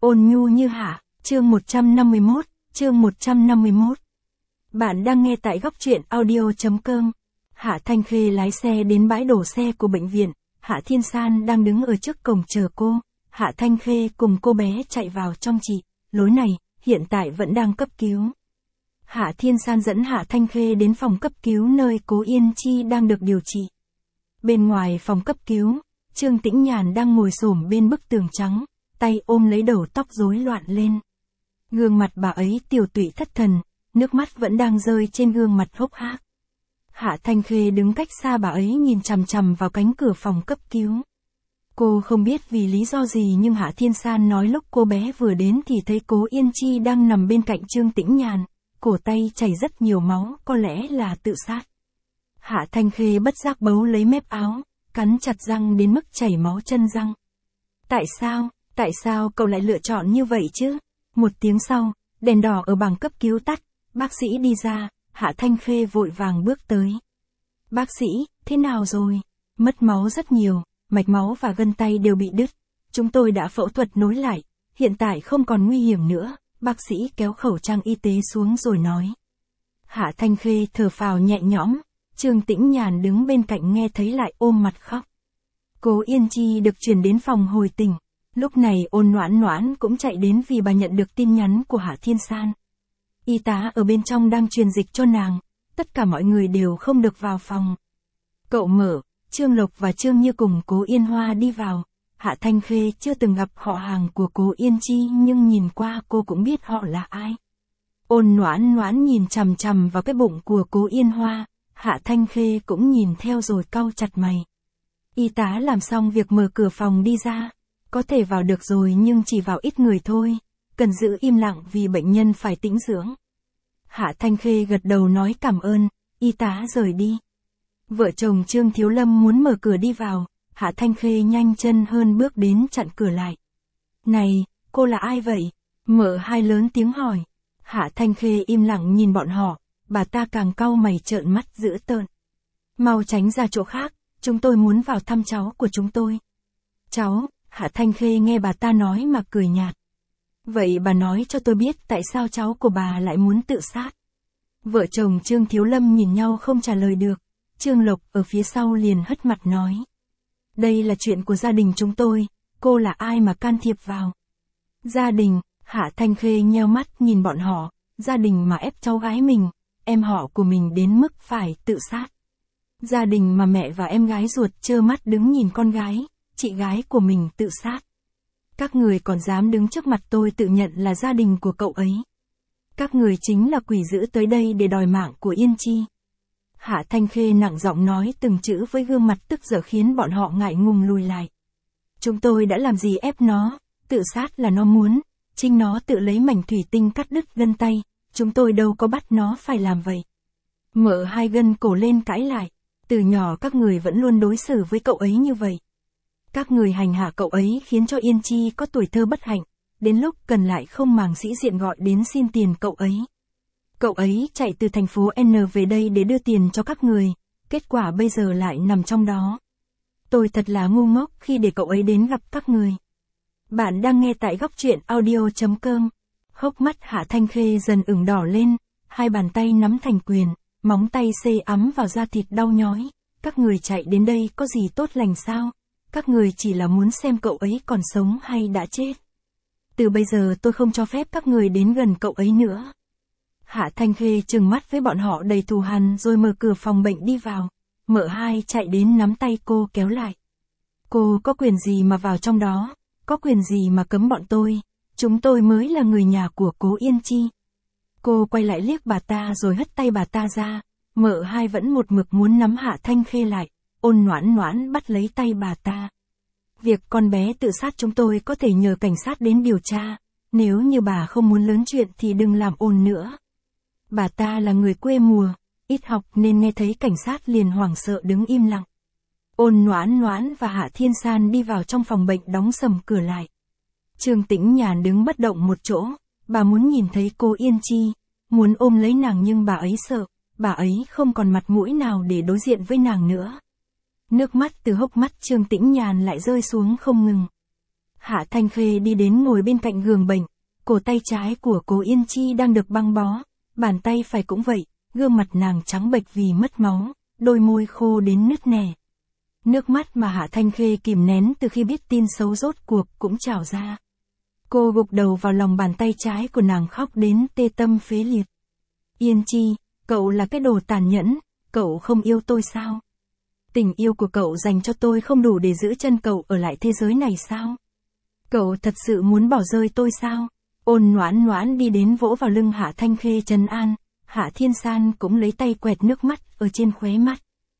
Ôn nhu như Hạ, chương 151, chương 151. Bạn đang nghe tại góc truyện audio.com. Hạ Thanh Khê lái xe đến bãi đổ xe của bệnh viện, Hạ Thiên San đang đứng ở trước cổng chờ cô. Hạ Thanh Khê cùng cô bé chạy vào trong chị, lối này, hiện tại vẫn đang cấp cứu. Hạ Thiên San dẫn Hạ Thanh Khê đến phòng cấp cứu nơi Cố Yên Chi đang được điều trị. Bên ngoài phòng cấp cứu, Trương Tĩnh Nhàn đang ngồi xổm bên bức tường trắng, tay ôm lấy đầu tóc rối loạn lên. Gương mặt bà ấy tiều tụy thất thần, nước mắt vẫn đang rơi trên gương mặt hốc hác. Hạ Thanh Khê đứng cách xa bà ấy nhìn chằm chằm vào cánh cửa phòng cấp cứu. Cô không biết vì lý do gì nhưng Hạ Thiên San nói lúc cô bé vừa đến thì thấy Cố Yên Chi đang nằm bên cạnh Trương Tĩnh Nhàn, cổ tay chảy rất nhiều máu, có lẽ là tự sát. Hạ Thanh Khê bất giác bấu lấy mép áo, cắn chặt răng đến mức chảy máu chân răng. Tại sao cậu lại lựa chọn như vậy chứ? Một tiếng sau, đèn đỏ ở bảng cấp cứu tắt, bác sĩ đi ra, Hạ Thanh Khê vội vàng bước tới. Bác sĩ, thế nào rồi? Mất máu rất nhiều, mạch máu và gân tay đều bị đứt. Chúng tôi đã phẫu thuật nối lại, hiện tại không còn nguy hiểm nữa, bác sĩ kéo khẩu trang y tế xuống rồi nói. Hạ Thanh Khê thở phào nhẹ nhõm, Trương Tĩnh Nhàn đứng bên cạnh nghe thấy lại ôm mặt khóc. Cố Yên Chi được chuyển đến phòng hồi tỉnh. Lúc này Ôn Noãn Noãn cũng chạy đến vì bà nhận được tin nhắn của Hạ Thiên San. Y tá ở bên trong đang truyền dịch cho nàng, tất cả mọi người đều không được vào phòng. Cậu Mở, Trương Lộc và Trương Như cùng Cố Yên Hoa đi vào. Hạ Thanh Khê chưa từng gặp họ hàng của Cố Yên Chi nhưng nhìn qua cô cũng biết họ là ai. Ôn Noãn Noãn nhìn chằm chằm vào cái bụng của Cố Yên Hoa, Hạ Thanh Khê cũng nhìn theo rồi cau chặt mày. Y tá làm xong việc mở cửa phòng đi ra. Có thể vào được rồi nhưng chỉ vào ít người thôi, cần giữ im lặng vì bệnh nhân phải tĩnh dưỡng. Hạ Thanh Khê gật đầu nói cảm ơn, y tá rời đi. Vợ chồng Trương Thiếu Lâm muốn mở cửa đi vào, Hạ Thanh Khê nhanh chân hơn bước đến chặn cửa lại. Này, cô là ai vậy? Mợ Hai lớn tiếng hỏi. Hạ Thanh Khê im lặng nhìn bọn họ, bà ta càng cau mày trợn mắt dữ tợn. Mau tránh ra chỗ khác, chúng tôi muốn vào thăm cháu của chúng tôi. Cháu? Hạ Thanh Khê nghe bà ta nói mà cười nhạt. Vậy bà nói cho tôi biết tại sao cháu của bà lại muốn tự sát. Vợ chồng Trương Thiếu Lâm nhìn nhau không trả lời được. Trương Lộc ở phía sau liền hất mặt nói. Đây là chuyện của gia đình chúng tôi, cô là ai mà can thiệp vào. Gia đình, Hạ Thanh Khê nheo mắt nhìn bọn họ, gia đình mà ép cháu gái mình, em họ của mình đến mức phải tự sát. Gia đình mà mẹ và em gái ruột trơ mắt đứng nhìn con gái, chị gái của mình tự sát. Các người còn dám đứng trước mặt tôi tự nhận là gia đình của cậu ấy. Các người chính là quỷ dữ tới đây để đòi mạng của Yên Chi. Hạ Thanh Khê nặng giọng nói từng chữ với gương mặt tức giở khiến bọn họ ngại ngùng lùi lại. Chúng tôi đã làm gì ép nó, tự sát là nó muốn, chính nó tự lấy mảnh thủy tinh cắt đứt gân tay, chúng tôi đâu có bắt nó phải làm vậy. Mợ Hai gân cổ lên cãi lại, từ nhỏ các người vẫn luôn đối xử với cậu ấy như vậy. Các người hành hạ cậu ấy khiến cho Yên Chi có tuổi thơ bất hạnh, đến lúc cần lại không màng sĩ diện gọi đến xin tiền cậu ấy. Cậu ấy chạy từ thành phố N về đây để đưa tiền cho các người, kết quả bây giờ lại nằm trong đó. Tôi thật là ngu ngốc khi để cậu ấy đến gặp các người. Bạn đang nghe tại góc truyện audio.com. Hốc mắt Hạ Thanh Khê dần ửng đỏ lên, hai bàn tay nắm thành quyền, móng tay xê ấm vào da thịt đau nhói. Các người chạy đến đây có gì tốt lành sao? Các người chỉ là muốn xem cậu ấy còn sống hay đã chết. Từ bây giờ tôi không cho phép các người đến gần cậu ấy nữa. Hạ Thanh Khê trừng mắt với bọn họ đầy thù hằn rồi mở cửa phòng bệnh đi vào. Mợ Hai chạy đến nắm tay cô kéo lại. Cô có quyền gì mà vào trong đó, có quyền gì mà cấm bọn tôi, chúng tôi mới là người nhà của Cố Yên Chi. Cô quay lại liếc bà ta rồi hất tay bà ta ra, mợ Hai vẫn một mực muốn nắm Hạ Thanh Khê lại. Ôn Noãn Noãn bắt lấy tay bà ta. Việc con bé tự sát chúng tôi có thể nhờ cảnh sát đến điều tra, nếu như bà không muốn lớn chuyện thì đừng làm ồn nữa. Bà ta là người quê mùa, ít học nên nghe thấy cảnh sát liền hoảng sợ đứng im lặng. Ôn Noãn Noãn và Hạ Thiên San đi vào trong phòng bệnh đóng sầm cửa lại. Trương Tĩnh Nhàn đứng bất động một chỗ, bà muốn nhìn thấy cô Yên Chi, muốn ôm lấy nàng nhưng bà ấy sợ, bà ấy không còn mặt mũi nào để đối diện với nàng nữa. Nước mắt từ hốc mắt Trương Tĩnh Nhàn lại rơi xuống không ngừng. Hạ Thanh Khê đi đến ngồi bên cạnh giường bệnh, cổ tay trái của Cố Yên Chi đang được băng bó, bàn tay phải cũng vậy, gương mặt nàng trắng bệch vì mất máu, đôi môi khô đến nứt nẻ. Nước mắt mà Hạ Thanh Khê kìm nén từ khi biết tin xấu rốt cuộc cũng trào ra. Cô gục đầu vào lòng bàn tay trái của nàng khóc đến tê tâm phế liệt. Yên Chi, cậu là cái đồ tàn nhẫn, cậu không yêu tôi sao? Tình yêu của cậu dành cho tôi không đủ để giữ chân cậu ở lại thế giới này sao? Cậu thật sự muốn bỏ rơi tôi sao? Ôn Noãn Noãn đi đến vỗ vào lưng Hạ Thanh Khê trấn an, Hạ Thiên San cũng lấy tay quẹt nước mắt ở trên khóe mắt.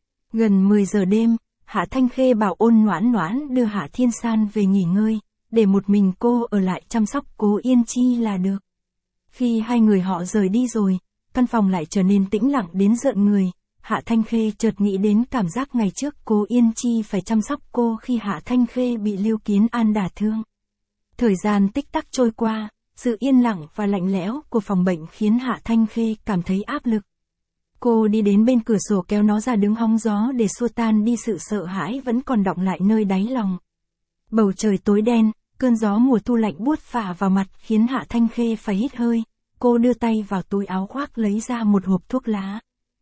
Gần 10 giờ đêm, Hạ Thanh Khê bảo Ôn Noãn Noãn đưa Hạ Thiên San về nghỉ ngơi, để một mình cô ở lại chăm sóc Cố Yên Chi là được. Khi hai người họ rời đi rồi, căn phòng lại trở nên tĩnh lặng đến rợn người. Hạ Thanh Khê chợt nghĩ đến cảm giác ngày trước Cố Yên Chi phải chăm sóc cô khi Hạ Thanh Khê bị Lưu Kiến An đả thương. Thời gian tích tắc trôi qua, sự yên lặng và lạnh lẽo của phòng bệnh khiến Hạ Thanh Khê cảm thấy áp lực. Cô đi đến bên cửa sổ kéo nó ra đứng hóng gió để xua tan đi sự sợ hãi vẫn còn đọng lại nơi đáy lòng. Bầu trời tối đen, cơn gió mùa thu lạnh buốt phả vào mặt khiến Hạ Thanh Khê phải hít hơi. Cô đưa tay vào túi áo khoác lấy ra một hộp thuốc lá.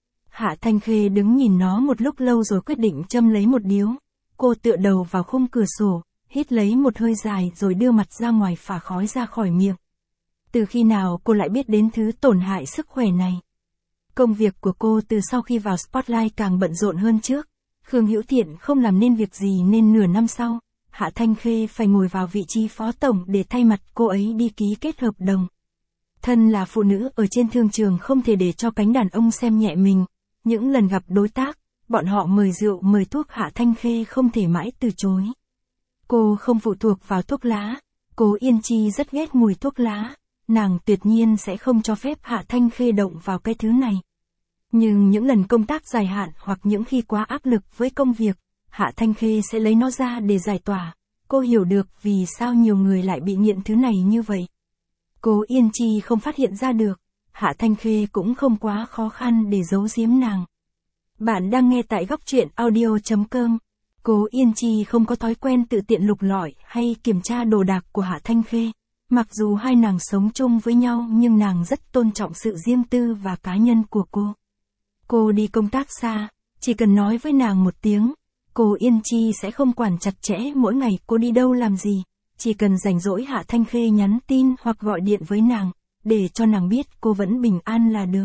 Hạ Thanh Khê đứng nhìn nó một lúc lâu rồi quyết định châm lấy một điếu. Cô tựa đầu vào khung cửa sổ, hít lấy một hơi dài rồi đưa mặt ra ngoài phả khói ra khỏi miệng. Từ khi nào cô lại biết đến thứ tổn hại sức khỏe này? Công việc của cô từ sau khi vào Spotlight càng bận rộn hơn trước. Khương Hữu Thiện không làm nên việc gì nên nửa năm sau, Hạ Thanh Khê phải ngồi vào vị trí phó tổng để thay mặt cô ấy đi ký kết hợp đồng. Thân là phụ nữ ở trên thương trường không thể để cho cánh đàn ông xem nhẹ mình. Những lần gặp đối tác, bọn họ mời rượu mời thuốc Hạ Thanh Khê không thể mãi từ chối. Cô không phụ thuộc vào thuốc lá. Cố Yên Chi rất ghét mùi thuốc lá. Nàng tuyệt nhiên sẽ không cho phép Hạ Thanh Khê động vào cái thứ này. Nhưng những lần công tác dài hạn hoặc những khi quá áp lực với công việc, Hạ Thanh Khê sẽ lấy nó ra để giải tỏa. Cô hiểu được vì sao nhiều người lại bị nghiện thứ này như vậy. Cố Yên Chi không phát hiện ra được, Hạ Thanh Khê cũng không quá khó khăn để giấu giếm nàng. Bạn đang nghe tại góc truyện audio.com. Cố Yên Chi không có thói quen tự tiện lục lọi hay kiểm tra đồ đạc của Hạ Thanh Khê. Mặc dù hai nàng sống chung với nhau nhưng nàng rất tôn trọng sự riêng tư và cá nhân của cô. Cô đi công tác xa, chỉ cần nói với nàng một tiếng, Cố Yên Chi sẽ không quản chặt chẽ mỗi ngày cô đi đâu làm gì. Chỉ cần rảnh rỗi Hạ Thanh Khê nhắn tin hoặc gọi điện với nàng, để cho nàng biết cô vẫn bình an là được.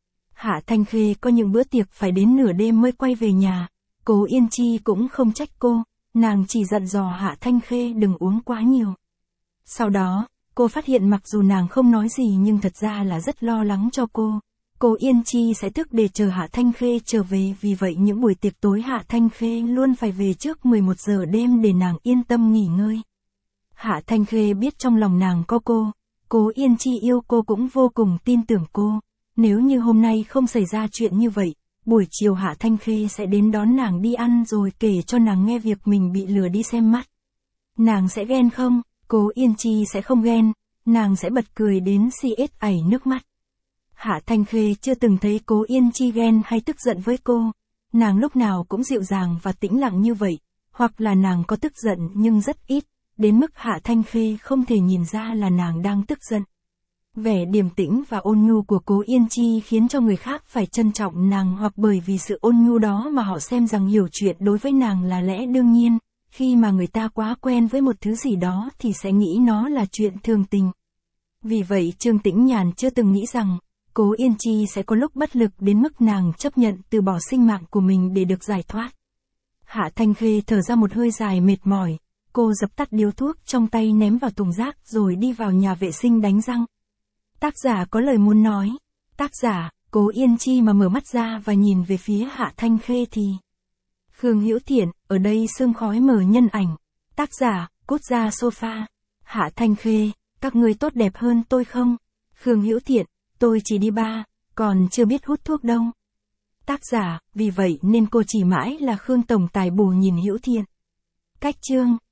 Hạ Thanh Khê có những bữa tiệc phải đến nửa đêm mới quay về nhà. Cố Yên Chi cũng không trách cô, nàng chỉ dặn dò Hạ Thanh Khê đừng uống quá nhiều. Sau đó, cô phát hiện mặc dù nàng không nói gì nhưng thật ra là rất lo lắng cho cô. Cố Yên Chi sẽ thức để chờ Hạ Thanh Khê trở về, vì vậy những buổi tiệc tối Hạ Thanh Khê luôn phải về trước 11 giờ đêm để nàng yên tâm nghỉ ngơi. Hạ Thanh Khê biết trong lòng nàng có cô, Cố Yên Chi yêu cô cũng vô cùng tin tưởng cô. Nếu như hôm nay không xảy ra chuyện như vậy, buổi chiều Hạ Thanh Khê sẽ đến đón nàng đi ăn rồi kể cho nàng nghe việc mình bị lừa đi xem mắt. Nàng sẽ ghen không? Cố Yên Chi sẽ không ghen, nàng sẽ bật cười đến xiết ảy nước mắt. Hạ Thanh Khê chưa từng thấy Cố Yên Chi ghen hay tức giận với cô. Nàng lúc nào cũng dịu dàng và tĩnh lặng như vậy, hoặc là nàng có tức giận nhưng rất ít, đến mức Hạ Thanh Khê không thể nhìn ra là nàng đang tức giận. Vẻ điềm tĩnh và ôn nhu của Cố Yên Chi khiến cho người khác phải trân trọng nàng, hoặc bởi vì sự ôn nhu đó mà họ xem rằng hiểu chuyện đối với nàng là lẽ đương nhiên. Khi mà người ta quá quen với một thứ gì đó thì sẽ nghĩ nó là chuyện thường tình. Vì vậy Trương Tĩnh Nhàn chưa từng nghĩ rằng Cố Yên Chi sẽ có lúc bất lực đến mức nàng chấp nhận từ bỏ sinh mạng của mình để được giải thoát. Hạ Thanh Khê thở ra một hơi dài mệt mỏi, cô dập tắt điếu thuốc trong tay ném vào thùng rác rồi đi vào nhà vệ sinh đánh răng. Tác giả có lời muốn nói. Tác giả, Cố Yên Chi mà mở mắt ra và nhìn về phía Hạ Thanh Khê thì... Khương Hữu Thiện, ở đây sương khói mờ nhân ảnh. Tác giả, cút ra sofa. Hạ Thanh Khê, các ngươi tốt đẹp hơn tôi không? Khương Hữu Thiện, tôi chỉ đi bar, còn chưa biết hút thuốc đâu. Tác giả, vì vậy nên cô chỉ mãi là Khương tổng tài bù nhìn Hữu Thiện. Cách chương.